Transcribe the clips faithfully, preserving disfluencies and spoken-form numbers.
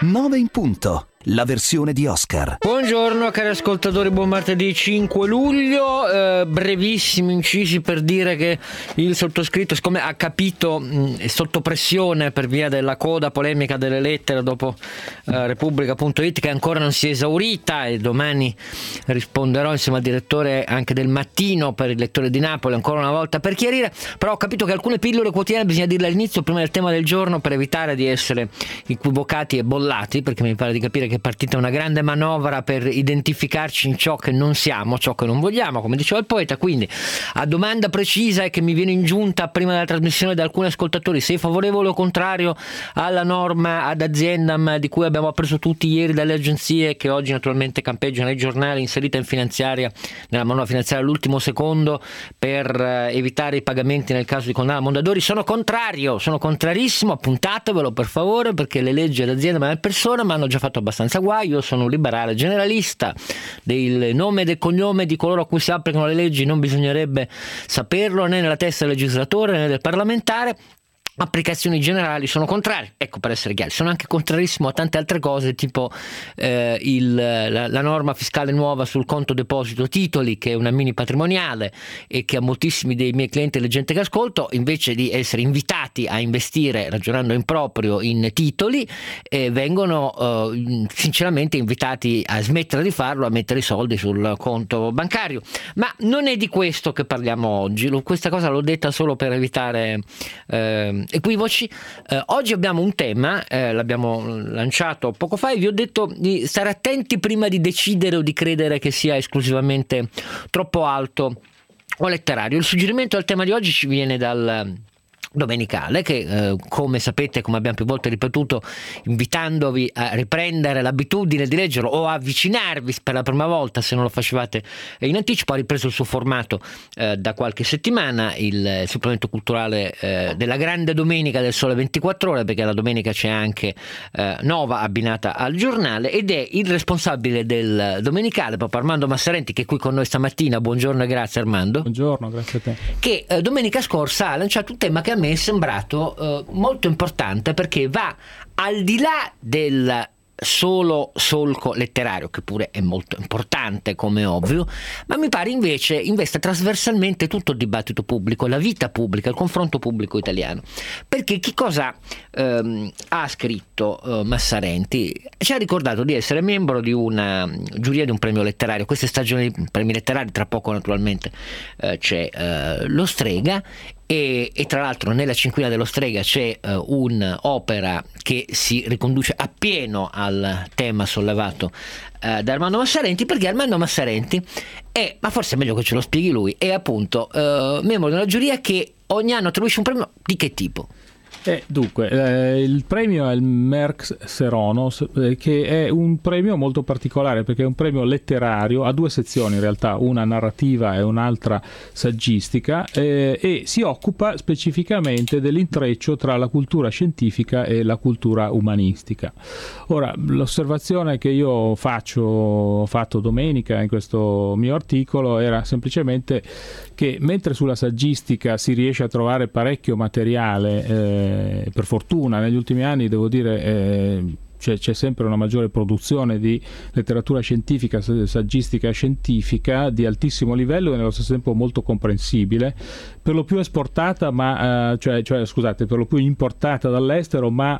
nove in punto. La versione di Oscar. Buongiorno cari ascoltatori, buon martedì cinque luglio. Eh, brevissimi incisi per dire che il sottoscritto, siccome ha capito, mh, è sotto pressione per via della coda polemica delle lettere dopo eh, Repubblica punto it, che ancora non si è esaurita, e domani risponderò insieme al direttore anche del Mattino per il lettore di Napoli ancora una volta per chiarire. Però ho capito che alcune pillole quotidiane bisogna dirle all'inizio, prima del tema del giorno, per evitare di essere equivocati e bollati, perché mi pare di capire che è partita una grande manovra per identificarci in ciò che non siamo, ciò che non vogliamo, come diceva il poeta. Quindi, a domanda precisa e che mi viene in giunta prima della trasmissione da alcuni ascoltatori: sei favorevole o contrario alla norma ad aziendam di cui abbiamo appreso tutti ieri dalle agenzie, che oggi naturalmente campeggiano ai giornali, inserita in finanziaria, nella manovra finanziaria all'ultimo secondo, per evitare i pagamenti nel caso di condanna a Mondadori? Sono contrario, sono contrarissimo, appuntatevelo per favore, perché le leggi ad azienda ma alle persone mi hanno già fatto abbastanza guai. Io sono un liberale generalista, del nome e del cognome di coloro a cui si applicano le leggi non bisognerebbe saperlo, né nella testa del legislatore né del parlamentare. Applicazioni generali sono contrario, ecco, per essere chiari. Sono anche contrarissimo a tante altre cose, tipo eh, il, la, la norma fiscale nuova sul conto deposito titoli, che è una mini patrimoniale e che a moltissimi dei miei clienti e le gente che ascolto, invece di essere invitati a investire ragionando in proprio in titoli, eh, vengono eh, sinceramente invitati a smettere di farlo, a mettere i soldi sul conto bancario. Ma non è di questo che parliamo oggi. Questa cosa l'ho detta solo per evitare eh, equivoci. Eh, oggi abbiamo un tema, eh, l'abbiamo lanciato poco fa, e vi ho detto di stare attenti prima di decidere o di credere che sia esclusivamente troppo alto o letterario. Il suggerimento del tema di oggi ci viene dal Domenicale, che eh, come sapete, come abbiamo più volte ripetuto, invitandovi a riprendere l'abitudine di leggerlo o a avvicinarvi per la prima volta se non lo facevate in anticipo, ha ripreso il suo formato eh, da qualche settimana, il supplemento culturale eh, della grande domenica del Sole ventiquattro Ore, perché la domenica c'è anche eh, Nova abbinata al giornale, ed è il responsabile del Domenicale, proprio Armando Massarenti, che è qui con noi stamattina. Buongiorno e grazie Armando. Buongiorno, grazie a te. Che eh, domenica scorsa ha lanciato un tema che a me è sembrato eh, molto importante, perché va al di là del solo solco letterario, che pure è molto importante come ovvio, ma mi pare invece investe trasversalmente tutto il dibattito pubblico, la vita pubblica, il confronto pubblico italiano. Perché che cosa ehm, ha scritto eh, Massarenti? Ci ha ricordato di essere membro di una giuria di un premio letterario. Queste stagioni di premi letterari, tra poco naturalmente eh, c'è eh, lo Strega, E, e tra l'altro nella cinquina dello Strega c'è uh, un'opera che si riconduce appieno al tema sollevato uh, da Armando Massarenti, perché Armando Massarenti è, ma forse è meglio che ce lo spieghi lui, è appunto uh, membro di una giuria che ogni anno attribuisce un premio di che tipo? Eh, dunque, eh, il premio è il Merx Seronos, eh, che è un premio molto particolare perché è un premio letterario, ha due sezioni in realtà, una narrativa e un'altra saggistica, eh, e si occupa specificamente dell'intreccio tra la cultura scientifica e la cultura umanistica. Ora, l'osservazione che io faccio, ho fatto domenica in questo mio articolo, era semplicemente che mentre sulla saggistica si riesce a trovare parecchio materiale, eh, per fortuna negli ultimi anni devo dire eh, c'è, c'è sempre una maggiore produzione di letteratura scientifica, saggistica scientifica di altissimo livello e nello stesso tempo molto comprensibile, per lo più esportata, ma eh, cioè, cioè scusate, per lo più importata dall'estero, ma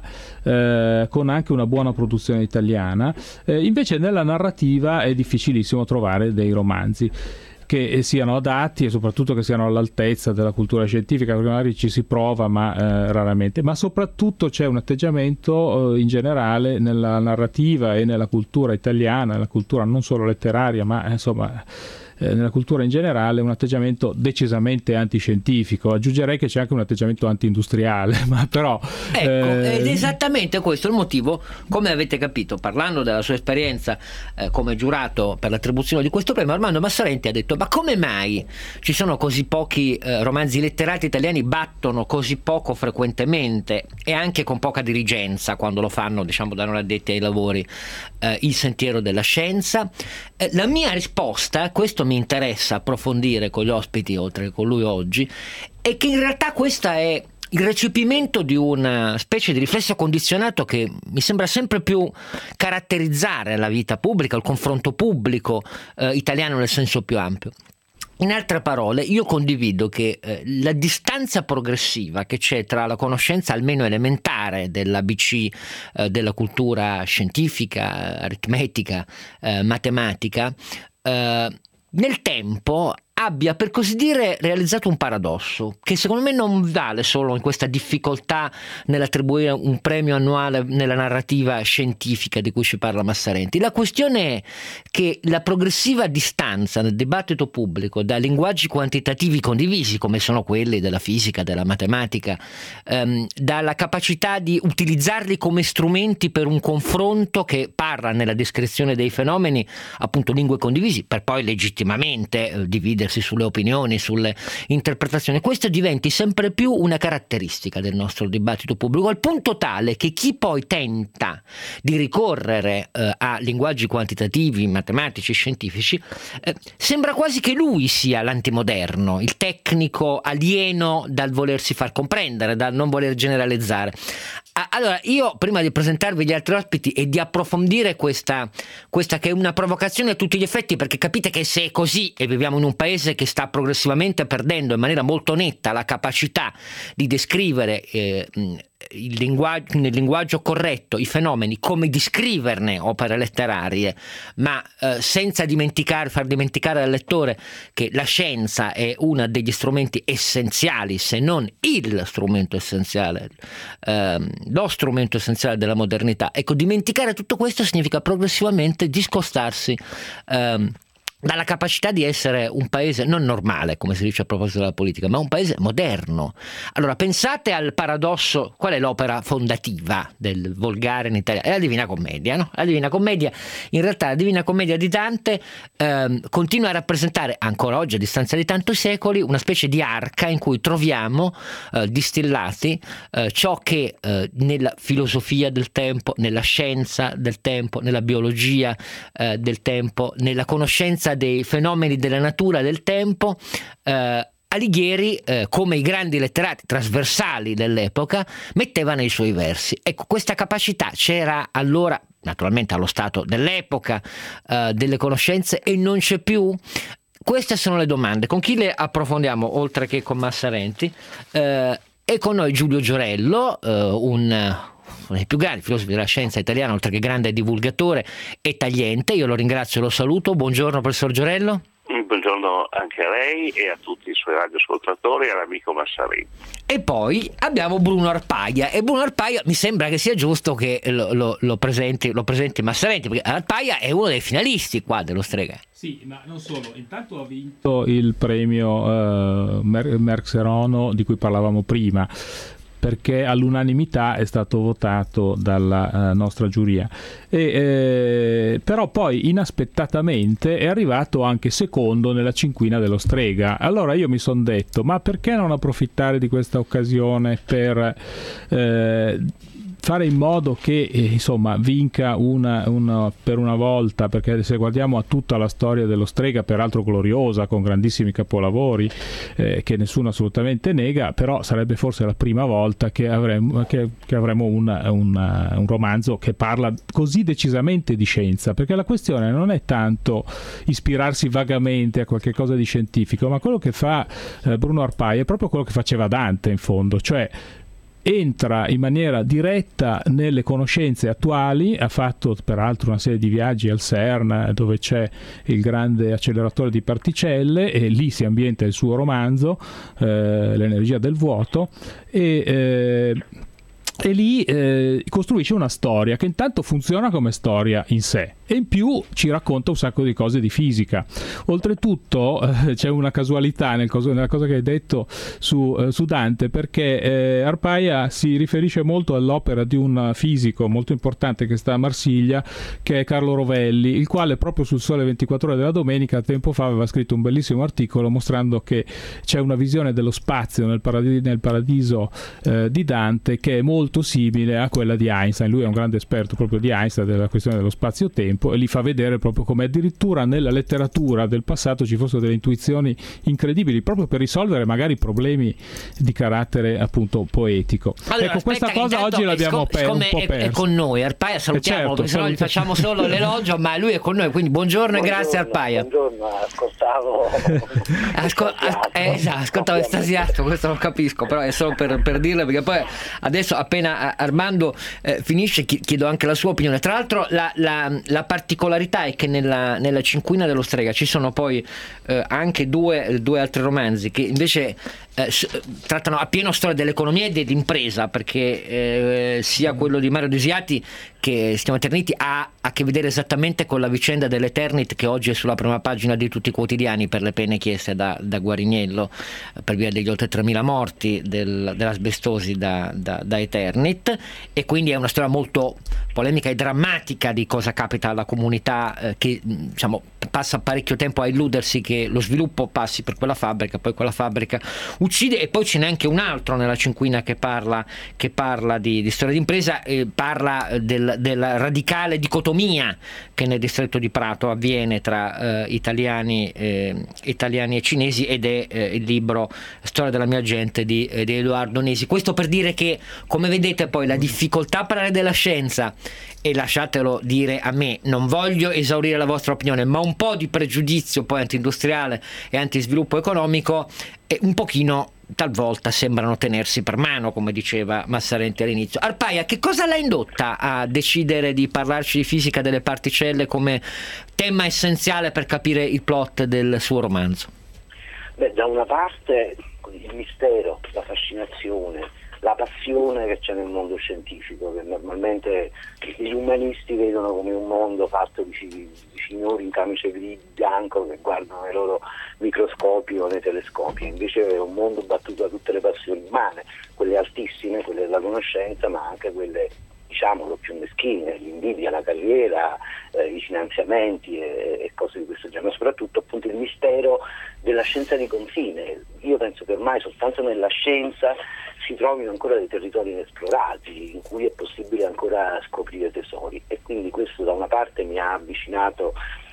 eh, con anche una buona produzione italiana. Eh, invece nella narrativa è difficilissimo trovare dei romanzi che siano adatti e soprattutto che siano all'altezza della cultura scientifica, perché magari ci si prova ma eh, raramente, ma soprattutto c'è un atteggiamento eh, in generale nella narrativa e nella cultura italiana, nella cultura non solo letteraria ma eh, insomma eh, nella cultura in generale, un atteggiamento decisamente antiscientifico. Aggiungerei che c'è anche un atteggiamento anti-industriale, ma però ecco, eh... ed esattamente questo è il motivo, come avete capito parlando della sua esperienza eh, come giurato per l'attribuzione di questo premio. Armando Massarenti ha detto: ma come mai ci sono così pochi eh, romanzi letterati italiani, battono così poco frequentemente e anche con poca dirigenza quando lo fanno, diciamo, da non addetti ai lavori, eh, il sentiero della scienza? Eh, la mia risposta, questo mi interessa approfondire con gli ospiti oltre che con lui oggi, è che in realtà questa è il recepimento di una specie di riflesso condizionato che mi sembra sempre più caratterizzare la vita pubblica, il confronto pubblico eh, italiano nel senso più ampio. In altre parole, io condivido che eh, la distanza progressiva che c'è tra la conoscenza almeno elementare dell'A B C, eh, della cultura scientifica, aritmetica, eh, matematica, eh, nel tempo abbia, per così dire, realizzato un paradosso che secondo me non vale solo in questa difficoltà nell'attribuire un premio annuale nella narrativa scientifica di cui ci parla Massarenti. La questione è che la progressiva distanza nel dibattito pubblico da linguaggi quantitativi condivisi, come sono quelli della fisica, della matematica, ehm, dalla capacità di utilizzarli come strumenti per un confronto che parla nella descrizione dei fenomeni, appunto lingue condivisi, per poi legittimamente eh, dividere sulle opinioni, sulle interpretazioni, questo diventi sempre più una caratteristica del nostro dibattito pubblico, al punto tale che chi poi tenta di ricorrere eh, a linguaggi quantitativi, matematici, scientifici, eh, sembra quasi che lui sia l'antimoderno, il tecnico alieno dal volersi far comprendere, dal non voler generalizzare. Allora, io prima di presentarvi gli altri ospiti e di approfondire questa, questa che è una provocazione a tutti gli effetti, perché capite che se è così e viviamo in un paese che sta progressivamente perdendo in maniera molto netta la capacità di descrivere eh, il linguaggio, nel linguaggio corretto i fenomeni, come di scriverne opere letterarie, ma eh, senza dimenticare, far dimenticare al lettore che la scienza è uno degli strumenti essenziali, se non il strumento essenziale, ehm, lo strumento essenziale della modernità. Ecco, dimenticare tutto questo significa progressivamente discostarsi ehm, dalla capacità di essere un paese non normale, come si dice a proposito della politica, ma un paese moderno. Allora pensate al paradosso. Qual è l'opera fondativa del volgare in Italia? È la Divina Commedia, no? La Divina Commedia, in realtà la Divina Commedia di Dante ehm, continua a rappresentare ancora oggi, a distanza di tanti secoli, una specie di arca in cui troviamo eh, distillati eh, ciò che eh, nella filosofia del tempo, nella scienza del tempo, nella biologia eh, del tempo, nella conoscenza dei fenomeni della natura del tempo, eh, Alighieri, eh, come i grandi letterati trasversali dell'epoca, metteva nei suoi versi. Ecco, questa capacità c'era allora, naturalmente allo stato dell'epoca, eh, delle conoscenze, e non c'è più? Queste sono le domande. Con chi le approfondiamo, oltre che con Massarenti? Eh, e con noi Giulio Giorello, eh, un... uno dei più grandi filosofi della scienza italiana, oltre che grande divulgatore e tagliente. Io lo ringrazio e lo saluto. Buongiorno professor Giorello. Buongiorno anche a lei e a tutti i suoi radioascoltatori e all'amico Massarenti. E poi abbiamo Bruno Arpaia, e Bruno Arpaia mi sembra che sia giusto che lo, lo, lo, presenti, lo presenti Massarenti, perché Arpaia è uno dei finalisti qua dello Strega. Sì, ma non solo, intanto ha vinto il premio uh, Mer- Merck Serono di cui parlavamo prima, perché all'unanimità è stato votato dalla uh, nostra giuria, e, eh, però poi inaspettatamente è arrivato anche secondo nella cinquina dello Strega. Allora io mi sono detto, ma perché non approfittare di questa occasione per eh, fare in modo che eh, insomma vinca una, una, per una volta, perché se guardiamo a tutta la storia dello Strega, peraltro gloriosa, con grandissimi capolavori eh, che nessuno assolutamente nega, però sarebbe forse la prima volta che avremo, che, che avremo una, una, un romanzo che parla così decisamente di scienza, perché la questione non è tanto ispirarsi vagamente a qualche cosa di scientifico, ma quello che fa eh, Bruno Arpaia è proprio quello che faceva Dante in fondo, cioè entra in maniera diretta nelle conoscenze attuali. Ha fatto peraltro una serie di viaggi al CERN, dove c'è il grande acceleratore di particelle, e lì si ambienta il suo romanzo, eh, L'energia del vuoto, e eh, e lì eh, costruisce una storia che intanto funziona come storia in sé, e in più ci racconta un sacco di cose di fisica. Oltretutto eh, c'è una casualità nel coso, nella cosa che hai detto su, eh, su Dante, perché eh, Arpaia si riferisce molto all'opera di un fisico molto importante che sta a Marsiglia, che è Carlo Rovelli, il quale proprio sul Sole ventiquattro Ore della domenica tempo fa aveva scritto un bellissimo articolo mostrando che c'è una visione dello spazio nel paradiso, nel paradiso eh, di Dante che è molto molto simile a quella di Einstein. Lui è un grande esperto proprio di Einstein, della questione dello spazio-tempo, e li fa vedere proprio come addirittura nella letteratura del passato ci fossero delle intuizioni incredibili proprio per risolvere magari problemi di carattere appunto poetico. Allora, ecco, questa cosa oggi l'abbiamo scom- per, un po' è, persa. è con noi Arpaia, salutiamo, certo, perché sennò gli facciamo solo l'elogio, ma lui è con noi, quindi buongiorno, buongiorno e grazie Arpaia. Buongiorno, ascoltavo Ascol- as- eh, esatto, ascoltavo estasiato, questo lo capisco, però è solo per, per dirlo, perché poi adesso appena Armando eh, finisce chiedo anche la sua opinione. Tra l'altro la, la, la particolarità è che nella, nella Cinquina dello Strega ci sono poi eh, anche due, due altri romanzi che invece eh, trattano a pieno storia dell'economia e dell'impresa, perché eh, sia quello di Mario Desiati che si chiama Eternity ha a che vedere esattamente con la vicenda dell'Eternit, che oggi è sulla prima pagina di tutti i quotidiani per le pene chieste da, da Guariniello per via degli oltre tremila morti del, dell'asbestosi da, da, da Eternit, e quindi è una storia molto polemica e drammatica di cosa capita alla comunità eh, che diciamo passa parecchio tempo a illudersi che lo sviluppo passi per quella fabbrica, poi quella fabbrica uccide. E poi ce n'è anche un altro nella Cinquina che parla, che parla di, di storia d'impresa, eh, parla del, della radicale dicotomia che nel distretto di Prato avviene tra eh, italiani, eh, italiani e cinesi, ed è eh, il libro Storia della mia gente di, eh, di Edoardo Nesi. Questo per dire che, come vedete, poi la difficoltà a parlare della scienza, e lasciatelo dire a me, non voglio esaurire la vostra opinione, ma un po' di pregiudizio poi anti-industriale e anti-sviluppo economico e un pochino talvolta sembrano tenersi per mano, come diceva Massarenti all'inizio. Arpaia, che cosa l'ha indotta a decidere di parlarci di fisica delle particelle come tema essenziale per capire il plot del suo romanzo? Beh, da una parte il mistero, la fascinazione, la passione che c'è nel mondo scientifico, che normalmente gli umanisti vedono come un mondo fatto di, di signori in camice bianco che guardano nei loro microscopi o nei telescopi. Invece è un mondo battuto da tutte le passioni umane, quelle altissime, quelle della conoscenza, ma anche quelle, diciamolo, più meschine, l'invidia, la carriera, eh, i finanziamenti e, e cose di questo genere, ma soprattutto appunto il mistero della scienza di confine. Io penso che ormai soltanto nella scienza si trovino ancora dei territori inesplorati in cui è possibile ancora scoprire tesori, e quindi questo da una parte mi ha avvicinato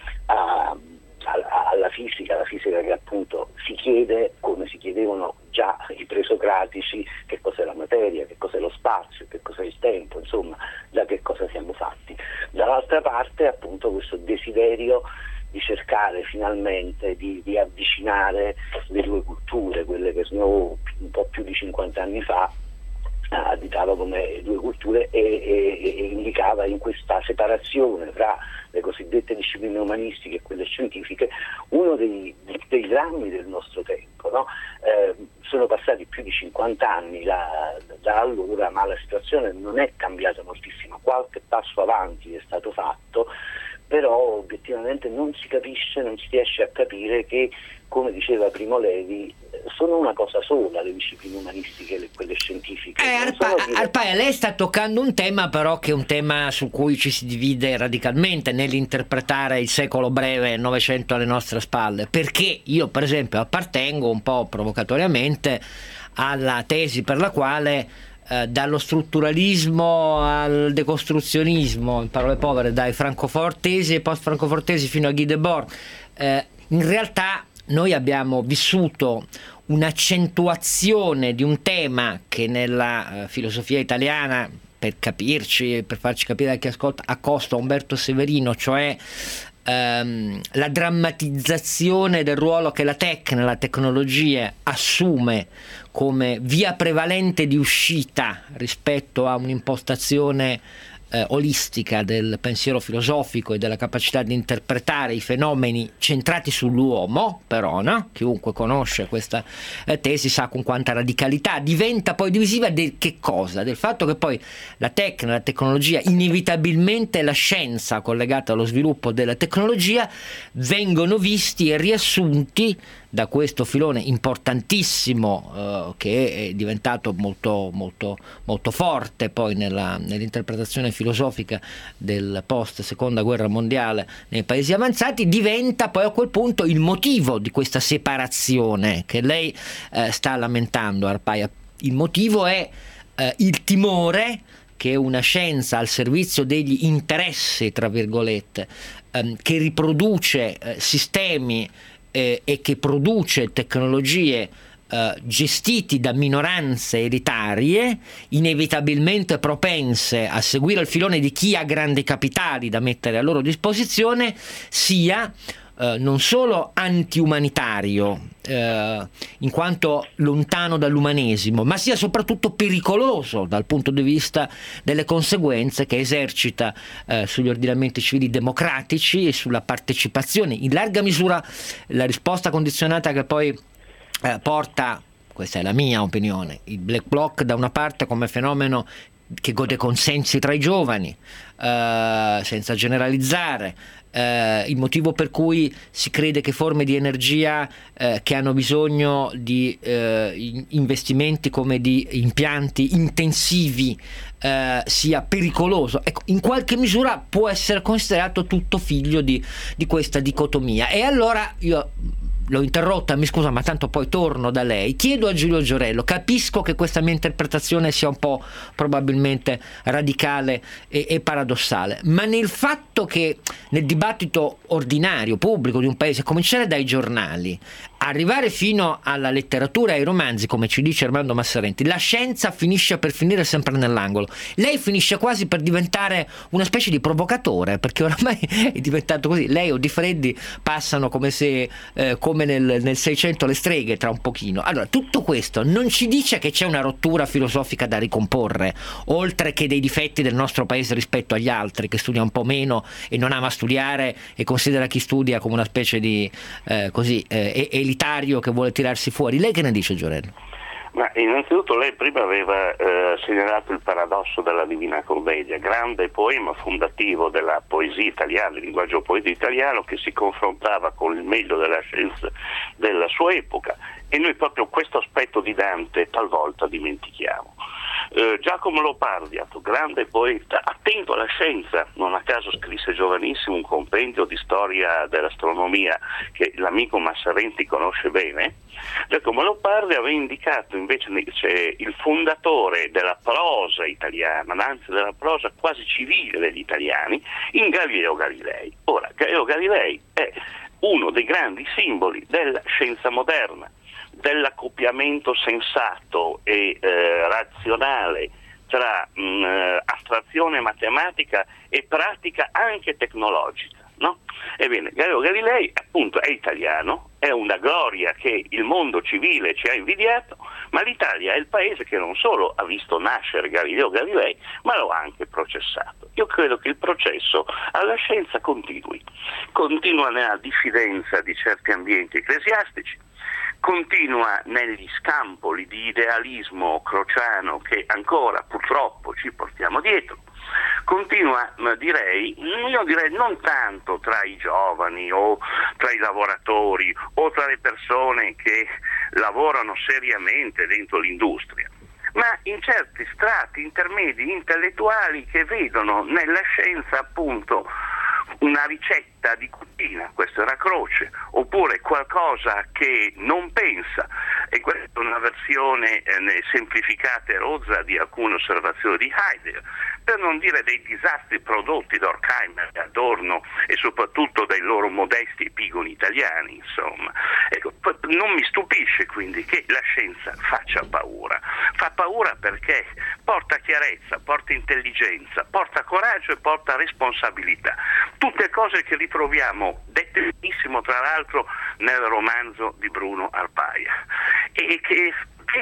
a, a, alla fisica, la fisica che appunto si chiede, come si chiedevano già i presocratici, che cos'è la materia, che cos'è lo spazio, che cos'è il tempo, insomma, da che cosa siamo fatti. Dall'altra parte appunto questo desiderio di cercare finalmente di, di avvicinare le due culture, quelle che Snow un po' più di cinquanta anni fa additava come due culture e, e, e indicava in questa separazione tra le cosiddette discipline umanistiche e quelle scientifiche uno dei, dei drammi del nostro tempo, no? Eh, sono passati più di cinquanta anni da, da allora, ma la situazione non è cambiata moltissimo, qualche passo avanti è stato fatto, però obiettivamente non si capisce, non si riesce a capire che, come diceva Primo Levi, sono una cosa sola le discipline umanistiche e quelle scientifiche. Eh, Arpa- dire... Arpaia, lei sta toccando un tema però che è un tema su cui ci si divide radicalmente nell'interpretare il secolo breve, il Novecento alle nostre spalle, perché io per esempio appartengo un po' provocatoriamente alla tesi per la quale Eh, dallo strutturalismo al decostruzionismo, in parole povere, dai francofortesi e post francofortesi fino a Guy Debord, eh, in realtà noi abbiamo vissuto un'accentuazione di un tema che nella eh, filosofia italiana, per capirci, per farci capire a chi ascolta, accosta Umberto Severino, cioè ehm, la drammatizzazione del ruolo che la tecnica, la tecnologia assume come via prevalente di uscita rispetto a un'impostazione eh, olistica del pensiero filosofico e della capacità di interpretare i fenomeni centrati sull'uomo, però, no? Chiunque conosce questa eh, tesi sa con quanta radicalità diventa poi divisiva del che cosa? Del fatto che poi la tecnica, la tecnologia, inevitabilmente la scienza collegata allo sviluppo della tecnologia vengono visti e riassunti da questo filone importantissimo eh, che è diventato molto, molto, molto forte poi nella, nell'interpretazione filosofica del post seconda guerra mondiale nei paesi avanzati, diventa poi a quel punto il motivo di questa separazione che lei eh, sta lamentando, Arpaia. Il motivo è eh, il timore che una scienza al servizio degli interessi, tra virgolette, ehm, che riproduce eh, sistemi eh, e che produce tecnologie eh, gestiti da minoranze elitarie, inevitabilmente propense a seguire il filone di chi ha grandi capitali da mettere a loro disposizione, sia Uh, non solo antiumanitario, uh, in quanto lontano dall'umanesimo, ma sia soprattutto pericoloso dal punto di vista delle conseguenze che esercita uh, sugli ordinamenti civili democratici e sulla partecipazione. In larga misura la risposta condizionata che poi uh, porta, questa è la mia opinione, il Black Bloc da una parte come fenomeno che gode consensi tra i giovani, uh, senza generalizzare. Uh, il motivo per cui si crede che forme di energia uh, che hanno bisogno di uh, investimenti come di impianti intensivi uh, sia pericoloso, ecco, in qualche misura può essere considerato tutto figlio di, di questa dicotomia. E allora io l'ho interrotta, mi scusa, ma tanto poi torno da lei, chiedo a Giulio Giorello, capisco che questa mia interpretazione sia un po' probabilmente radicale e, e paradossale, ma nel fatto che nel dibattito ordinario, pubblico di un paese, cominciare dai giornali, arrivare fino alla letteratura e ai romanzi, come ci dice Armando Massarenti, la scienza finisce per finire sempre nell'angolo. Lei finisce quasi per diventare una specie di provocatore, perché oramai è diventato così. Lei o Di Freddi passano come se eh, come nel, nel Seicento le streghe tra un pochino. Allora, tutto questo non ci dice che c'è una rottura filosofica da ricomporre, oltre che dei difetti del nostro paese rispetto agli altri, che studia un po' meno e non ama studiare e considera chi studia come una specie di eh, così eh, elitario che vuole tirarsi fuori. Lei che ne dice, Giorello? Ma innanzitutto lei prima aveva eh, segnalato il paradosso della Divina Commedia, grande poema fondativo della poesia italiana, il linguaggio poetico italiano, che si confrontava con il meglio della scienza della sua epoca, e noi proprio questo aspetto di Dante talvolta dimentichiamo. Eh, Giacomo Leopardi, grande poeta, attento alla scienza, non a caso scrisse giovanissimo un compendio di storia dell'astronomia che l'amico Massarenti conosce bene. Giacomo Leopardi aveva indicato invece cioè, il fondatore della prosa italiana, anzi della prosa quasi civile degli italiani, in Galileo Galilei. Ora, Galileo Galilei è uno dei grandi simboli della scienza moderna, dell'accoppiamento sensato e eh, razionale tra mh, astrazione matematica e pratica anche tecnologica, no? Ebbene, Galileo Galilei appunto è italiano, è una gloria che il mondo civile ci ha invidiato, ma l'Italia è il paese che non solo ha visto nascere Galileo Galilei, ma lo ha anche processato. Io credo che il processo alla scienza continui, continua nella diffidenza di certi ambienti ecclesiastici, continua negli scampoli di idealismo crociano che ancora purtroppo ci portiamo dietro, continua direi, io direi non tanto tra i giovani o tra i lavoratori o tra le persone che lavorano seriamente dentro l'industria, ma in certi strati intermedi intellettuali che vedono nella scienza appunto una ricetta di cucina, questo era Croce, oppure qualcosa che non pensa, e questa è una versione eh, semplificata e rozza di alcune osservazioni di Heidegger, per non dire dei disastri prodotti da Horkheimer, da Adorno e soprattutto dai loro modesti epigoni italiani, insomma. Ecco, non mi stupisce quindi che la scienza faccia paura, fa paura perché porta chiarezza, porta intelligenza, porta coraggio e porta responsabilità, tutte cose che ritroviamo dette benissimo tra l'altro nel romanzo di Bruno Arpaia, e che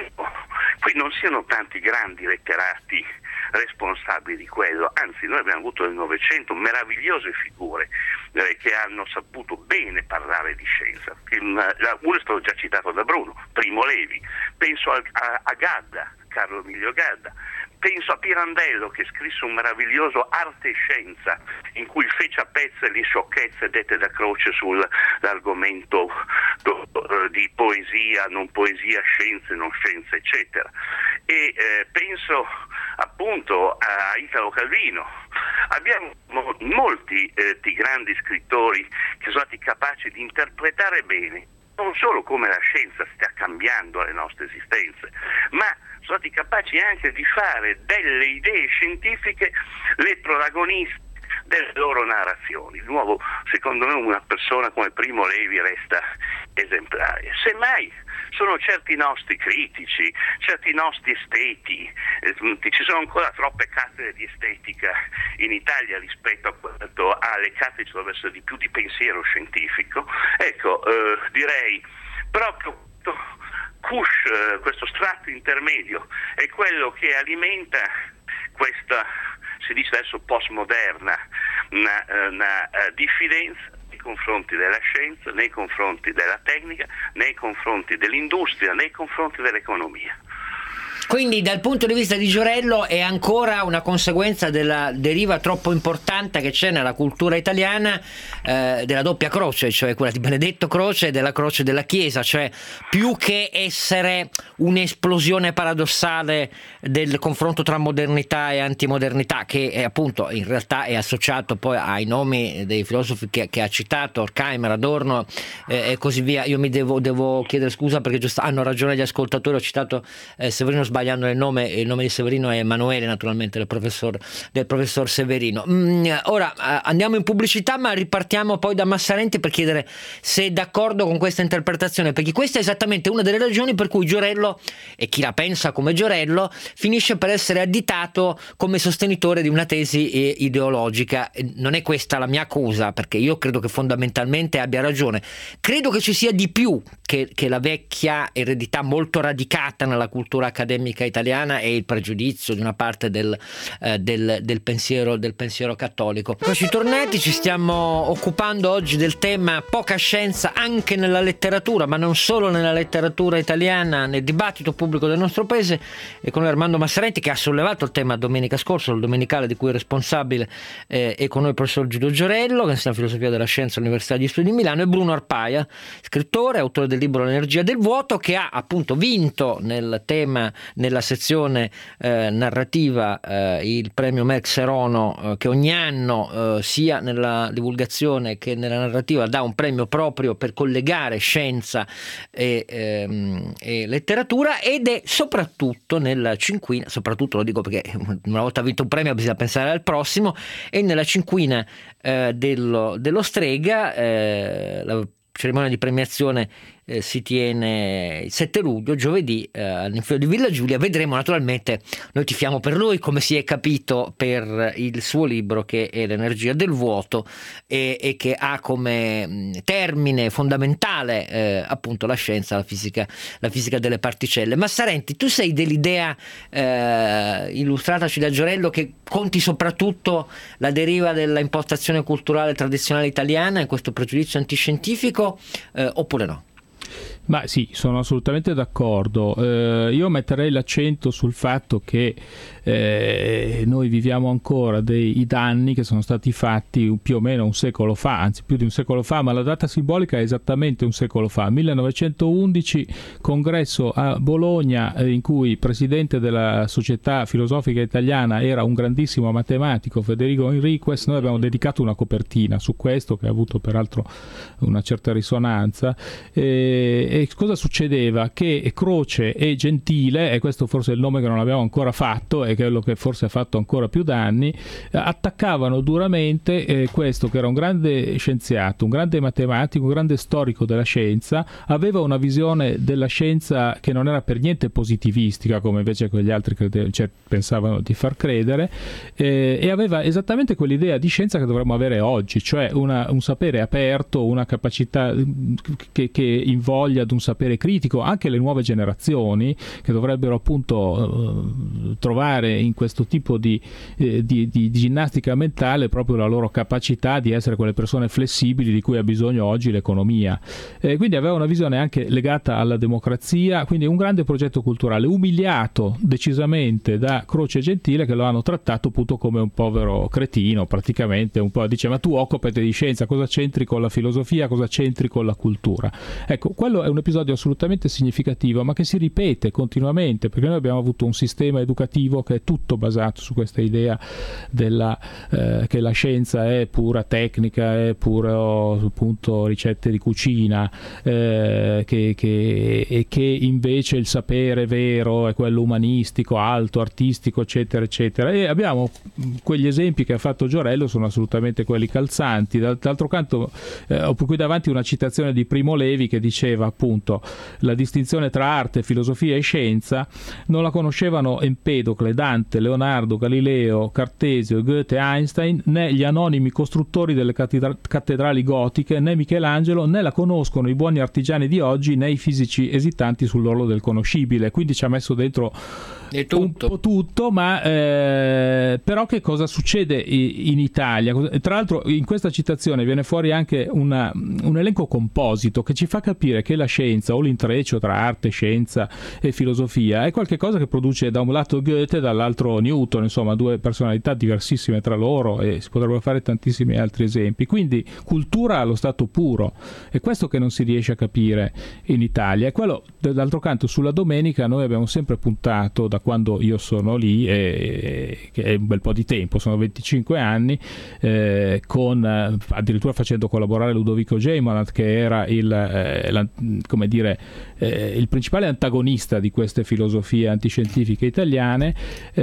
qui non siano tanti grandi letterati responsabili di quello, anzi noi abbiamo avuto nel Novecento meravigliose figure eh, che hanno saputo bene parlare di scienza. Il, la, uno è stato già citato da Bruno, Primo Levi, penso a, a, a Gadda, Carlo Emilio Gadda, penso a Pirandello che scrisse un meraviglioso Arte e Scienza in cui fece a pezzi le sciocchezze dette da Croce sull'argomento do, do, di poesia, non poesia, scienze, non scienze, eccetera. E eh, penso appunto a Italo Calvino. Abbiamo molti eh, di grandi scrittori che sono stati capaci di interpretare bene non solo come la scienza stia cambiando le nostre esistenze, ma sono stati capaci anche di fare delle idee scientifiche le protagoniste delle loro narrazioni. Di nuovo, secondo me, una persona come Primo Levi resta esemplare. Semmai sono certi nostri critici, certi nostri esteti, eh, ci sono ancora troppe cattedre di estetica in Italia rispetto a quanto alle cattedre ci dovesse essere di più di pensiero scientifico. Ecco, eh, direi proprio Cush, eh, questo strato intermedio, è quello che alimenta questa, si dice adesso postmoderna, una, una uh, diffidenza nei confronti della scienza, nei confronti della tecnica, nei confronti dell'industria, nei confronti dell'economia. Quindi dal punto di vista di Giorello è ancora una conseguenza della deriva troppo importante che c'è nella cultura italiana, eh, della doppia croce, cioè quella di Benedetto Croce e della croce della Chiesa, cioè più che essere un'esplosione paradossale del confronto tra modernità e antimodernità, che è, appunto in realtà è associato poi ai nomi dei filosofi che, che ha citato, Horkheimer, Adorno eh, e così via. Io mi devo, devo chiedere scusa perché giusto, hanno ragione gli ascoltatori, ho citato eh, Severino sbagliando il nome, il nome di Severino è Emanuele, naturalmente, del professor, del professor Severino. Mm, ora eh, andiamo in pubblicità, ma ripartiamo poi da Massarenti per chiedere se è d'accordo con questa interpretazione, perché questa è esattamente una delle ragioni per cui Giorello, e chi la pensa come Giorello, finisce per essere additato come sostenitore di una tesi eh, ideologica. Non è questa la mia accusa, perché io credo che fondamentalmente abbia ragione. Credo che ci sia di più che, che la vecchia eredità molto radicata nella cultura accademica italiana e il pregiudizio di una parte del, eh, del, del pensiero del pensiero cattolico. Eccoci tornati, ci stiamo occupando oggi del tema poca scienza anche nella letteratura, ma non solo nella letteratura italiana, nel dibattito pubblico del nostro paese, e con Armando Massarenti, che ha sollevato il tema domenica scorsa, il domenicale di cui è responsabile, eh, e con noi il professor Giulio Giorello, che insegna filosofia della scienza all'Università degli Studi di Milano, e Bruno Arpaia, scrittore, autore del libro L'energia del vuoto, che ha appunto vinto nel tema, nella sezione eh, narrativa, eh, il premio Merck Serono, eh, che ogni anno eh, sia nella divulgazione che nella narrativa dà un premio proprio per collegare scienza e, ehm, e letteratura, ed è soprattutto nella cinquina, soprattutto lo dico perché una volta vinto un premio bisogna pensare al prossimo, e nella cinquina eh, dello, dello Strega, eh, la cerimonia di premiazione eh, si tiene il sette luglio, giovedì, eh, all'Infilo di Villa Giulia. Vedremo, naturalmente, noi tifiamo per lui, come si è capito, per il suo libro che è L'energia del vuoto, e, e che ha come termine fondamentale eh, appunto la scienza, la fisica, la fisica delle particelle. Massarenti, tu sei dell'idea eh, illustrataci da Giorello che conti soprattutto la deriva della impostazione culturale tradizionale italiana in questo pregiudizio antiscientifico, eh, oppure no? Ma sì, sono assolutamente d'accordo. Eh, io metterei l'accento sul fatto che eh, noi viviamo ancora dei danni che sono stati fatti più o meno un secolo fa, anzi più di un secolo fa, ma la data simbolica è esattamente un secolo fa, millenovecentoundici, congresso a Bologna, eh, in cui il presidente della Società Filosofica Italiana era un grandissimo matematico, Federico Enriquez. Noi abbiamo dedicato una copertina su questo, che ha avuto peraltro una certa risonanza. Eh, E cosa succedeva? Che Croce e Gentile, e questo forse è il nome che non abbiamo ancora fatto e quello che forse ha fatto ancora più danni, attaccavano duramente eh, questo che era un grande scienziato, un grande matematico, un grande storico della scienza, aveva una visione della scienza che non era per niente positivistica, come invece quegli altri crede- cioè, pensavano di far credere, eh, e aveva esattamente quell'idea di scienza che dovremmo avere oggi, cioè una, un sapere aperto, una capacità che, che invoglia ad un sapere critico. Anche le nuove generazioni, che dovrebbero appunto eh, trovare in questo tipo di, eh, di, di, di ginnastica mentale proprio la loro capacità di essere quelle persone flessibili di cui ha bisogno oggi l'economia. Eh, quindi aveva una visione anche legata alla democrazia, quindi un grande progetto culturale, umiliato decisamente da Croce e Gentile, che lo hanno trattato appunto come un povero cretino, praticamente un po' dice: ma tu occupati di scienza, cosa c'entri con la filosofia, cosa c'entri con la cultura? Ecco, quello è un episodio assolutamente significativo, ma che si ripete continuamente, perché noi abbiamo avuto un sistema educativo che che è tutto basato su questa idea della, eh, che la scienza è pura tecnica, è puro appunto ricette di cucina, eh, che, che, e che invece il sapere vero è quello umanistico, alto, artistico, eccetera, eccetera. E abbiamo quegli esempi che ha fatto Giorello, sono assolutamente quelli calzanti. D'altro canto eh, ho qui davanti una citazione di Primo Levi che diceva appunto: la distinzione tra arte, filosofia e scienza non la conoscevano Empedocle, Dante, Leonardo, Galileo, Cartesio, Goethe, Einstein, né gli anonimi costruttori delle cattedrali gotiche, né Michelangelo, né la conoscono i buoni artigiani di oggi, né i fisici esitanti sull'orlo del conoscibile. Quindi ci ha messo dentro tutto. un po' tutto, ma eh, però che cosa succede in Italia? Tra l'altro in questa citazione viene fuori anche una, un elenco composito che ci fa capire che la scienza, o l'intreccio tra arte, scienza e filosofia, è qualcosa che produce da un lato Goethe e dall'altro Newton, insomma due personalità diversissime tra loro, e si potrebbero fare tantissimi altri esempi. Quindi cultura allo stato puro, è questo che non si riesce a capire in Italia. E quello, d'altro canto, sulla domenica noi abbiamo sempre puntato, da quando io sono lì, e, che è un bel po' di tempo, sono venticinque anni, eh, con addirittura facendo collaborare Ludovico Geimonat, che era il, eh, la, come dire, eh, il principale antagonista di queste filosofie antiscientifiche italiane,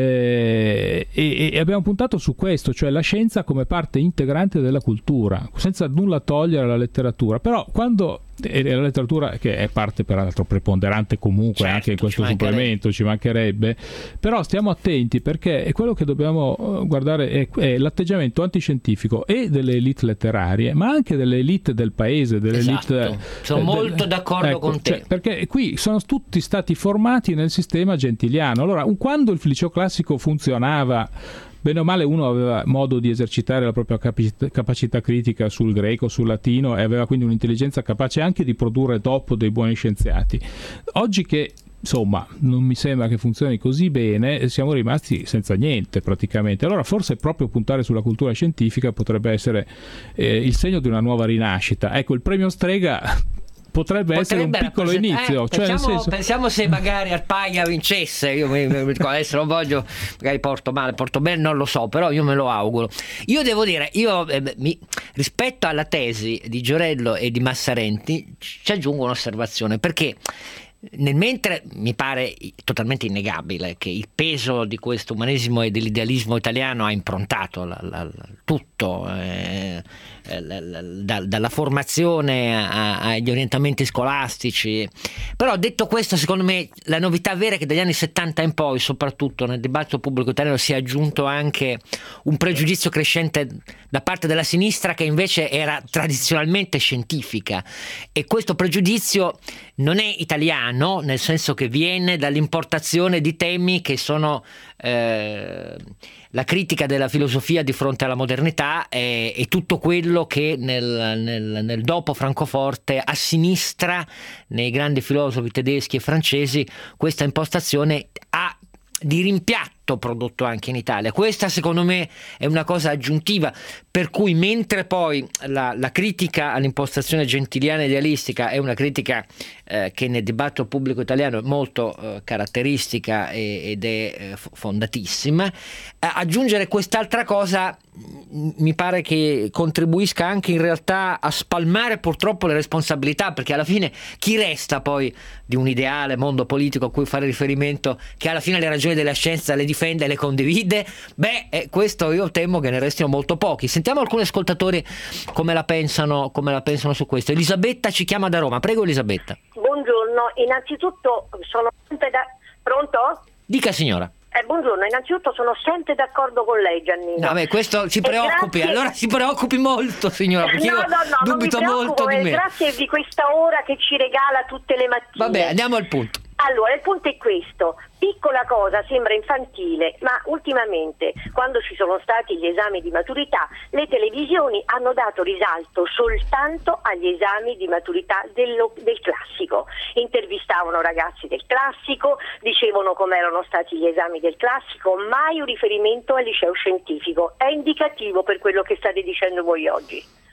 eh, e, e abbiamo puntato su questo, cioè la scienza come parte integrante della cultura, senza nulla togliere alla letteratura. Però quando e la letteratura, che è parte peraltro preponderante comunque, certo, anche in questo ci supplemento, ci mancherebbe, però stiamo attenti, perché è quello che dobbiamo guardare, è, è l'atteggiamento antiscientifico e delle elite letterarie, ma anche delle elite del paese, delle esatto. elite, sono eh, molto del, d'accordo ecco, con te, cioè, perché qui sono tutti stati formati nel sistema gentiliano. Allora, quando il liceo classico funzionava bene o male, uno aveva modo di esercitare la propria capacità, capacità critica sul greco, sul latino, e aveva quindi un'intelligenza capace anche di produrre dopo dei buoni scienziati. Oggi che insomma non mi sembra che funzioni così bene, siamo rimasti senza niente praticamente. Allora forse proprio puntare sulla cultura scientifica potrebbe essere eh, il segno di una nuova rinascita. Ecco, il premio Strega potrebbe, potrebbe essere un piccolo inizio, eh, cioè pensiamo, nel senso... pensiamo se magari Arpaia vincesse. Io mi, mi, adesso non voglio, magari porto male, porto bene, non lo so, però io me lo auguro. Io devo dire, io eh, mi, rispetto alla tesi di Giorello e di Massarenti ci aggiungo un'osservazione, perché nel mentre mi pare totalmente innegabile che il peso di questo umanesimo e dell'idealismo italiano ha improntato la, la, la, tutto, eh, la, la, da, dalla formazione a, agli orientamenti scolastici. Però detto questo, secondo me la novità vera è che dagli anni settanta in poi, soprattutto nel dibattito pubblico italiano, si è aggiunto anche un pregiudizio crescente da parte della sinistra, che invece era tradizionalmente scientifica, e questo pregiudizio non è italiano, nel senso che viene dall'importazione di temi che sono eh, la critica della filosofia di fronte alla modernità e, e tutto quello che nel, nel, nel dopo Francoforte a sinistra, nei grandi filosofi tedeschi e francesi, questa impostazione ha di rimpiatto prodotto anche in Italia. Questa secondo me è una cosa aggiuntiva, per cui mentre poi la, la critica all'impostazione gentiliana idealistica è una critica eh, che nel dibattito pubblico italiano è molto eh, caratteristica e, ed è eh, fondatissima, eh, aggiungere quest'altra cosa mi pare che contribuisca anche in realtà a spalmare purtroppo le responsabilità, perché alla fine chi resta poi di un ideale mondo politico a cui fare riferimento, che alla fine le ragioni della scienza le difende e le condivide? Beh, eh, questo io temo che ne restino molto pochi. Sentiamo alcuni ascoltatori come la pensano, come la pensano su questo. Elisabetta ci chiama da Roma. Prego, Elisabetta. Buongiorno, innanzitutto sono sempre da... Pronto? Dica, signora. Eh, buongiorno, innanzitutto sono sempre d'accordo con lei, Giannino. No, beh, questo si preoccupi, grazie... allora si preoccupi molto, signora, perché no, io no, no, dubito molto di me. Grazie di questa ora che ci regala tutte le mattine. Vabbè, andiamo al punto. Allora, il punto è questo, piccola cosa, sembra infantile, ma ultimamente, quando ci sono stati gli esami di maturità, le televisioni hanno dato risalto soltanto agli esami di maturità dello, del classico. Intervistavano ragazzi del classico, dicevano come erano stati gli esami del classico, mai un riferimento al liceo scientifico. È indicativo per quello che state dicendo voi oggi.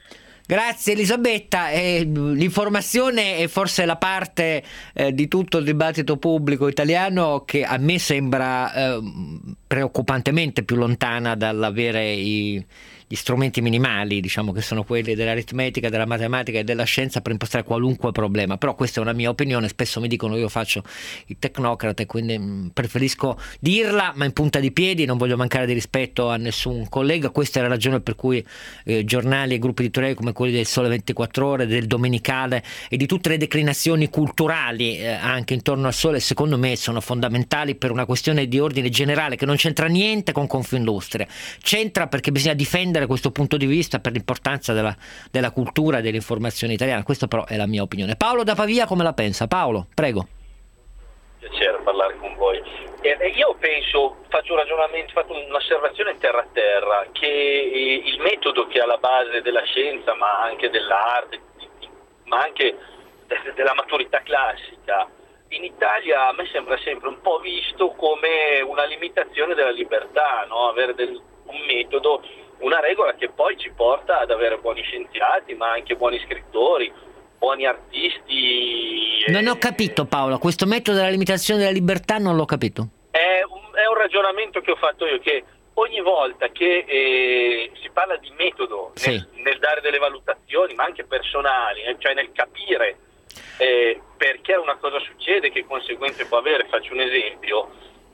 Grazie Elisabetta, eh, l'informazione è forse la parte eh, di tutto il dibattito pubblico italiano che a me sembra eh, preoccupantemente più lontana dall'avere i, gli strumenti minimali, diciamo che sono quelli dell'aritmetica, della matematica e della scienza per impostare qualunque problema, però questa è una mia opinione, spesso mi dicono io faccio il tecnocrata e quindi mh, preferisco dirla ma in punta di piedi, non voglio mancare di rispetto a nessun collega, questa è la ragione per cui eh, giornali e gruppi editoriali come quelli del Sole ventiquattro Ore, del Domenicale e di tutte le declinazioni culturali eh, anche intorno al Sole, secondo me sono fondamentali per una questione di ordine generale che non c'entra niente con Confindustria, c'entra perché bisogna difendere questo punto di vista per l'importanza della, della cultura e dell'informazione italiana. Questa però è la mia opinione. Paolo da Pavia come la pensa? Paolo, prego. Piacere parlare con voi. Eh, io penso, faccio un ragionamento, faccio un'osservazione terra a terra, che eh, il metodo che è alla base della scienza, ma anche dell'arte, ma anche de- della maturità classica, in Italia a me sembra sempre un po' visto come una limitazione della libertà, no? Avere del, un metodo, una regola che poi ci porta ad avere buoni scienziati, ma anche buoni scrittori, buoni artisti. Non ho capito Paolo, questo metodo della limitazione della libertà non l'ho capito. È un, è un ragionamento che ho fatto io, che ogni volta che eh, si parla di metodo sì. nel, nel dare delle valutazioni, ma anche personali, eh, cioè nel capire eh, perché una cosa succede, che conseguenze può avere, faccio un esempio,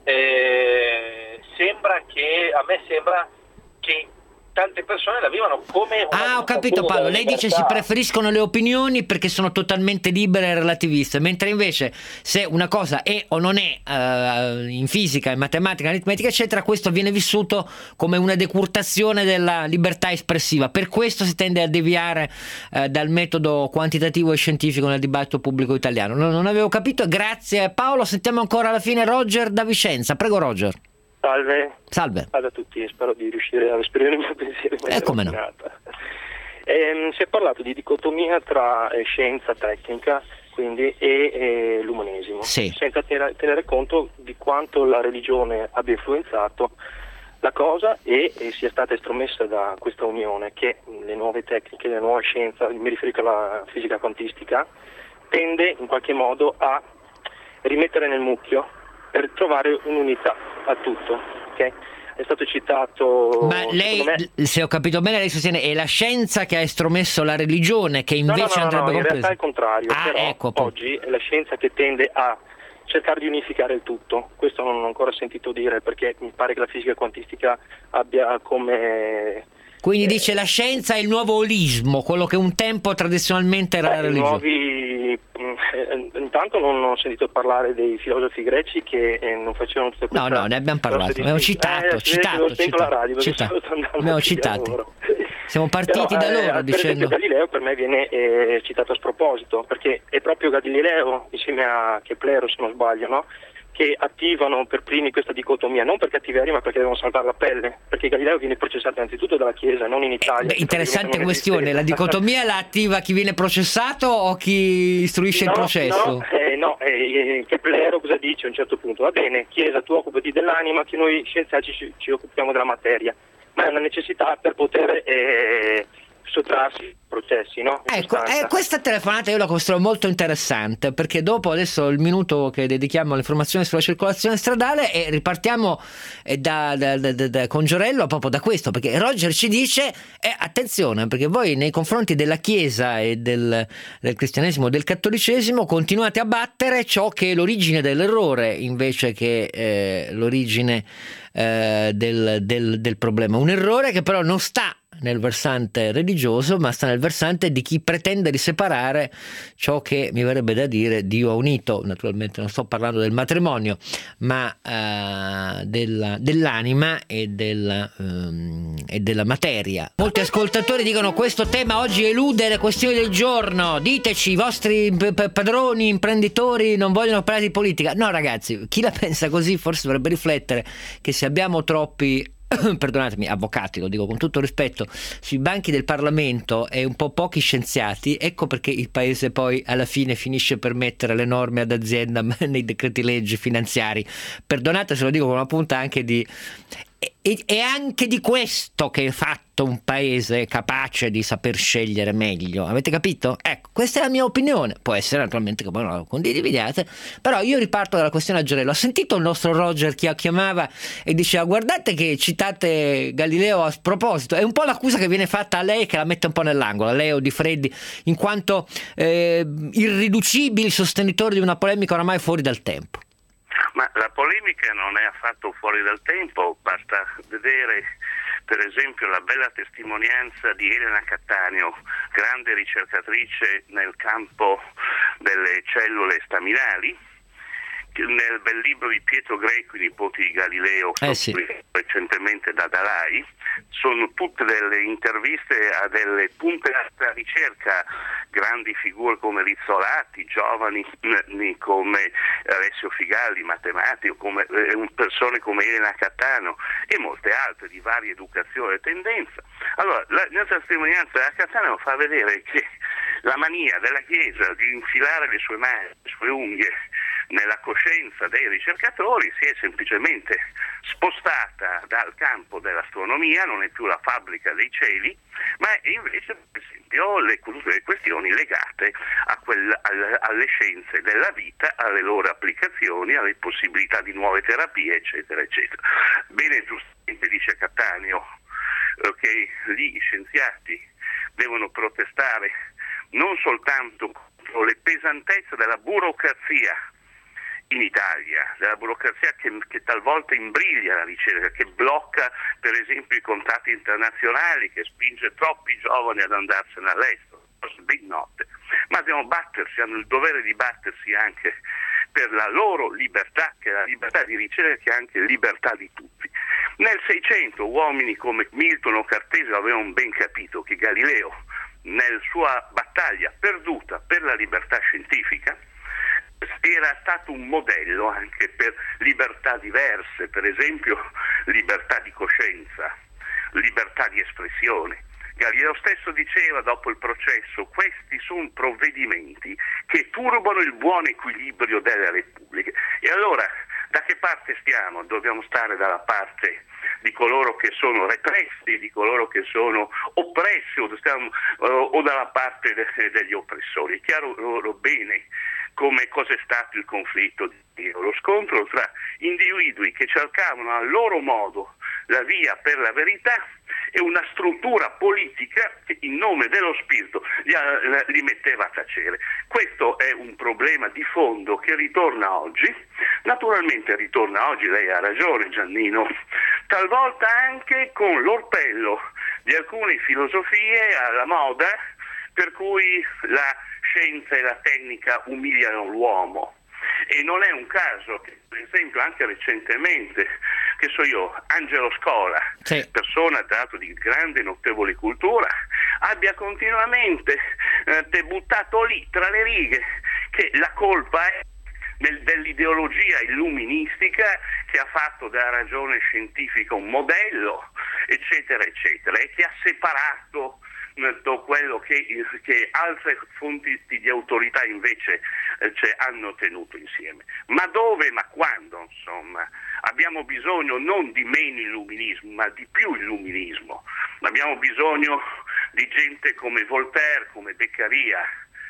eh, sembra che, a me sembra che tante persone la vivono come una ah ho capito Paolo, lei dice si preferiscono le opinioni perché sono totalmente libere e relativiste, mentre invece se una cosa è o non è uh, in fisica, in matematica, in aritmetica eccetera, questo viene vissuto come una decurtazione della libertà espressiva, per questo si tende a deviare uh, dal metodo quantitativo e scientifico nel dibattito pubblico italiano. Non, non avevo capito, grazie Paolo. Sentiamo ancora alla fine Roger da Vicenza, prego Roger. Salve. Salve. Salve a tutti, spero di riuscire a esprimere il mio pensiero. Eh, come no. Eh, si è parlato di dicotomia tra eh, scienza tecnica quindi, e eh, l'umanesimo, sì. senza tenere, tenere conto di quanto la religione abbia influenzato la cosa e, e sia stata estromessa da questa unione che le nuove tecniche, la nuova scienza, mi riferisco alla fisica quantistica, tende in qualche modo a rimettere nel mucchio per trovare un'unità a tutto, ok? È stato citato. Ma lei, me... se ho capito bene, lei sostiene è la scienza che ha estromesso la religione, che invece no, no, no, andrebbe no, compresa. In realtà è il contrario, ah, però ecco, oggi è la scienza che tende a cercare di unificare il tutto. Questo non ho ancora sentito dire, perché mi pare che la fisica quantistica abbia come. Quindi eh, dice la scienza è il nuovo olismo, quello che un tempo tradizionalmente era eh, la religione. Nuovi, eh, intanto non ho sentito parlare dei filosofi greci che eh, non facevano tutte queste. No, no, ne abbiamo parlato, abbiamo citato, eh, citato, ho citato, la radio, citato. Abbiamo citato. Siamo partiti Però, da eh, loro per dicendo. esempio Galileo per me viene eh, citato a sproposito, perché è proprio Galileo insieme a Keplero, se non sbaglio, no? Che attivano per primi questa dicotomia, non per cattiveria ma perché devono salvare la pelle, perché Galileo viene processato innanzitutto dalla Chiesa, non in Italia. Eh, beh, interessante questione, la dicotomia la attiva chi viene processato o chi istruisce no, il processo? No, eh, no eh, Keplero cosa dice a un certo punto? Va bene, Chiesa, tu occupati dell'anima, che noi scienziati ci, ci occupiamo della materia, ma è una necessità per poter eh, sottrarsi ai processi, no? Ecco, eh, questa telefonata io la considero molto interessante, perché dopo adesso il minuto che dedichiamo all'informazione sulla circolazione stradale e ripartiamo eh, da, da, da, da, con Giorello proprio da questo, perché Roger ci dice eh, attenzione, perché voi nei confronti della Chiesa e del, del cristianesimo e del cattolicesimo continuate a battere ciò che è l'origine dell'errore invece che eh, l'origine eh, del, del, del problema, un errore che però non sta nel versante religioso ma sta nel versante di chi pretende di separare ciò che mi verrebbe da dire Dio ha unito. Naturalmente non sto parlando del matrimonio ma uh, della, dell'anima e della, um, e della materia. Molti ascoltatori dicono questo tema oggi elude le questioni del giorno, diteci i vostri p- padroni imprenditori non vogliono parlare di politica. No ragazzi, chi la pensa così forse dovrebbe riflettere che se abbiamo troppi perdonatemi, avvocati, lo dico con tutto rispetto, sui banchi del Parlamento e un po' pochi scienziati, ecco perché il paese poi alla fine finisce per mettere le norme ad azienda nei decreti legge finanziari. Perdonate se lo dico con una punta anche di E, e anche di questo che è fatto un paese capace di saper scegliere meglio, avete capito? Ecco, questa è la mia opinione, può essere naturalmente che voi non la condividiate, però io riparto dalla questione Aggiorello. Ho sentito il nostro Roger che chiamava e diceva: guardate che citate Galileo a sproposito, è un po' l'accusa che viene fatta a lei, che la mette un po' nell'angolo, a lei o Di Freddi, in quanto eh, irriducibili sostenitori di una polemica oramai fuori dal tempo. Ma la polemica non è affatto fuori dal tempo, basta vedere per esempio la bella testimonianza di Elena Cattaneo, grande ricercatrice nel campo delle cellule staminali, nel bel libro di Pietro Greco, I nipoti di Galileo, eh sì. recentemente da Dalai. Sono tutte delle interviste a delle punte della ricerca, grandi figure come Rizzolatti, giovani come Alessio Figalli, matematico, come eh, persone come Elena Cattaneo e molte altre di varia educazione e tendenza. Allora, la mia testimonianza della Cattaneo fa vedere che la mania della Chiesa di infilare le sue mani, le sue unghie nella coscienza dei ricercatori si è semplicemente spostata dal campo dell'astronomia, non è più la fabbrica dei cieli, ma è invece per esempio le, le questioni legate a quel, alle, alle scienze della vita, alle loro applicazioni, alle possibilità di nuove terapie, eccetera, eccetera. Bene, giustamente dice Cattaneo eh, che gli scienziati devono protestare non soltanto contro le pesantezze della burocrazia in Italia, della burocrazia che, che talvolta imbriglia la ricerca, che blocca per esempio i contatti internazionali, che spinge troppi giovani ad andarsene all'estero, ben note, ma devono battersi, hanno il dovere di battersi anche per la loro libertà, che è la libertà di ricerca, che è anche libertà di tutti. Nel Seicento uomini come Milton o Cartesio avevano ben capito che Galileo, nella sua battaglia perduta per la libertà scientifica, era stato un modello anche per libertà diverse, per esempio libertà di coscienza, libertà di espressione. Galileo stesso diceva dopo il processo: questi sono provvedimenti che turbano il buon equilibrio della Repubblica. E allora da che parte stiamo? Dobbiamo stare dalla parte di coloro che sono repressi, di coloro che sono oppressi, o, stiamo, uh, o dalla parte de- degli oppressori. È chiaro loro bene come cosa è stato il conflitto di Dio, lo scontro tra individui che cercavano a loro modo la via per la verità e una struttura politica che in nome dello spirito li, li metteva a tacere. Questo è un problema di fondo che ritorna oggi, naturalmente ritorna oggi, lei ha ragione Giannino, talvolta anche con l'orpello di alcune filosofie alla moda per cui la scienza e la tecnica umiliano l'uomo. E non è un caso che, per esempio, anche recentemente, che so io, Angelo Scola, sì, persona tra l'altro di grande e notevole cultura, abbia continuamente eh, buttato lì tra le righe che la colpa è nel, dell'ideologia illuministica che ha fatto della ragione scientifica un modello, eccetera, eccetera, e che ha separato quello che, che altre fonti di autorità invece eh, cioè, hanno tenuto insieme. Ma dove, ma quando, insomma? Abbiamo bisogno non di meno illuminismo, ma di più illuminismo. Abbiamo bisogno di gente come Voltaire, come Beccaria,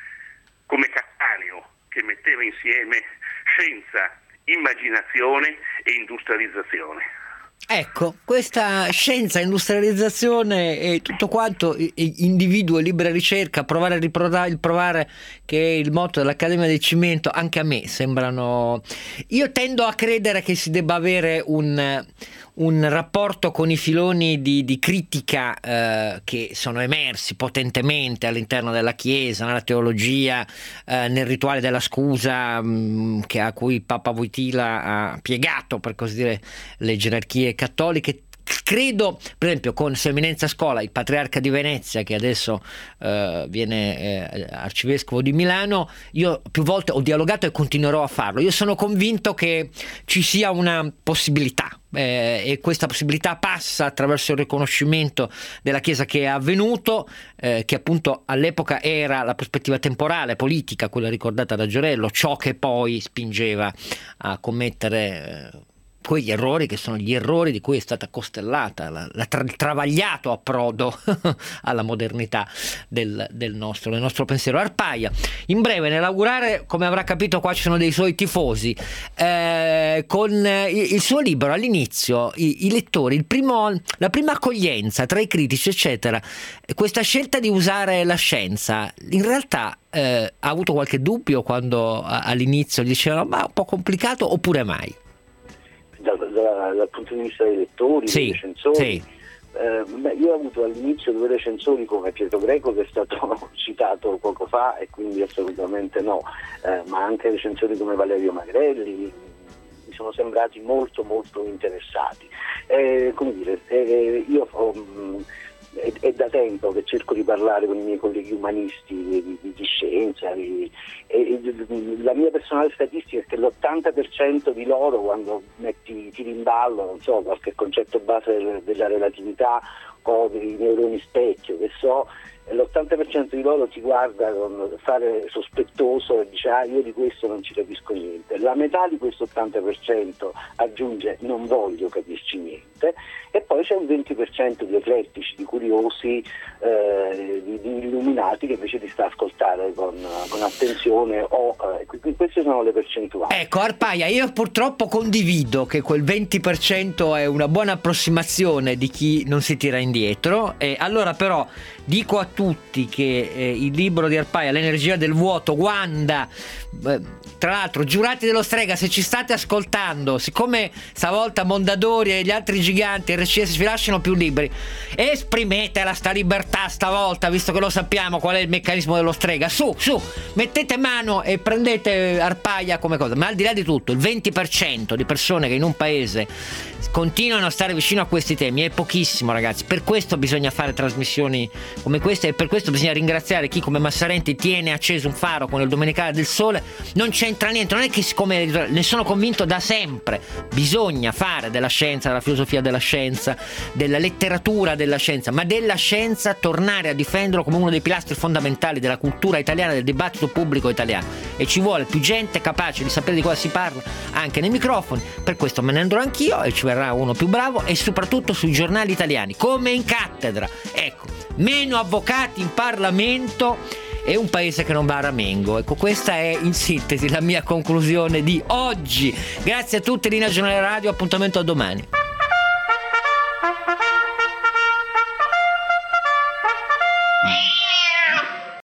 come Cattaneo, che metteva insieme scienza, immaginazione e industrializzazione. Ecco, questa scienza, industrializzazione e tutto quanto, individuo e libera ricerca, provare a riprovare, il provare, che è il motto dell'Accademia del Cimento, anche a me sembrano... Io tendo a credere che si debba avere un, un rapporto con i filoni di, di critica eh, che sono emersi potentemente all'interno della Chiesa, nella teologia, eh, nel rituale della scusa mh, che a cui Papa Wojtyla ha piegato, per così dire, le gerarchie cattoliche. Credo, per esempio, con Sua Eminenza Scola, il patriarca di Venezia, che adesso eh, viene eh, arcivescovo di Milano, io più volte ho dialogato e continuerò a farlo. Io sono convinto che ci sia una possibilità eh, e questa possibilità passa attraverso il riconoscimento della Chiesa che è avvenuto, eh, che appunto all'epoca era la prospettiva temporale, politica, quella ricordata da Giorello, ciò che poi spingeva a commettere... Eh, quegli errori che sono gli errori di cui è stata costellata la, la tra, il travagliato approdo alla modernità del, del, nostro, del nostro pensiero. Arpaia, in breve, nell'augurare, come avrà capito qua ci sono dei suoi tifosi, eh, con il, il suo libro all'inizio i, i lettori, il primo, la prima accoglienza tra i critici eccetera, questa scelta di usare la scienza in realtà eh, ha avuto qualche dubbio quando a, all'inizio gli dicevano ma è un po' complicato, oppure mai? Dal, dal, dal punto di vista dei lettori, sì, dei recensori, sì. eh, beh, io ho avuto all'inizio due recensori come Pietro Greco, che è stato citato poco fa, e quindi assolutamente no, eh, ma anche recensori come Valerio Magrelli mi sono sembrati molto molto interessati. Eh, come dire, eh, io ho, mh, è, è da tempo che cerco di parlare con i miei colleghi umanisti di, di, di scienza, di, e, e, la mia personale statistica è che l'ottanta per cento di loro, quando metti, tiri in ballo, non so, qualche concetto base del, della relatività o dei neuroni specchio, che so, l'ottanta per cento di loro ti guarda con fare sospettoso e dice ah, io di questo non ci capisco niente. La metà di questo ottanta per cento aggiunge non voglio capirci niente, e poi c'è un venti per cento di eclettici, di curiosi, eh, di, di illuminati che invece ti sta a ascoltare con, con attenzione, o eh, queste sono le percentuali. Ecco Arpaia, io purtroppo condivido che quel venti per cento è una buona approssimazione di chi non si tira indietro, e allora però dico a tutti che eh, il libro di Arpaia, L'energia del vuoto, Wanda, eh, tra l'altro giurati dello Strega, se ci state ascoltando, siccome stavolta Mondadori e gli altri giganti R C S vi lasciano più libri, esprimetela sta libertà stavolta, visto che lo sappiamo qual è il meccanismo dello Strega, su, su, mettete mano e prendete Arpaia come cosa. Ma al di là di tutto, il venti per cento di persone che in un paese continuano a stare vicino a questi temi è pochissimo, ragazzi. Per questo bisogna fare trasmissioni come queste, e per questo bisogna ringraziare chi come Massarenti tiene acceso un faro con il Domenicale del Sole. Non c'entra niente, non è che siccome ne sono convinto da sempre, bisogna fare della scienza, della filosofia della scienza, della letteratura della scienza, ma della scienza tornare a difenderlo come uno dei pilastri fondamentali della cultura italiana, del dibattito pubblico italiano, e ci vuole più gente capace di sapere di cosa si parla anche nei microfoni. Per questo me ne andrò anch'io e ci verrà uno più bravo, e soprattutto sui giornali italiani come in cattedra. Ecco, meno avvocati in Parlamento e un paese che non va a ramengo. Ecco, questa è in sintesi la mia conclusione di oggi. Grazie a tutti, Linea Giornale Radio, appuntamento a domani.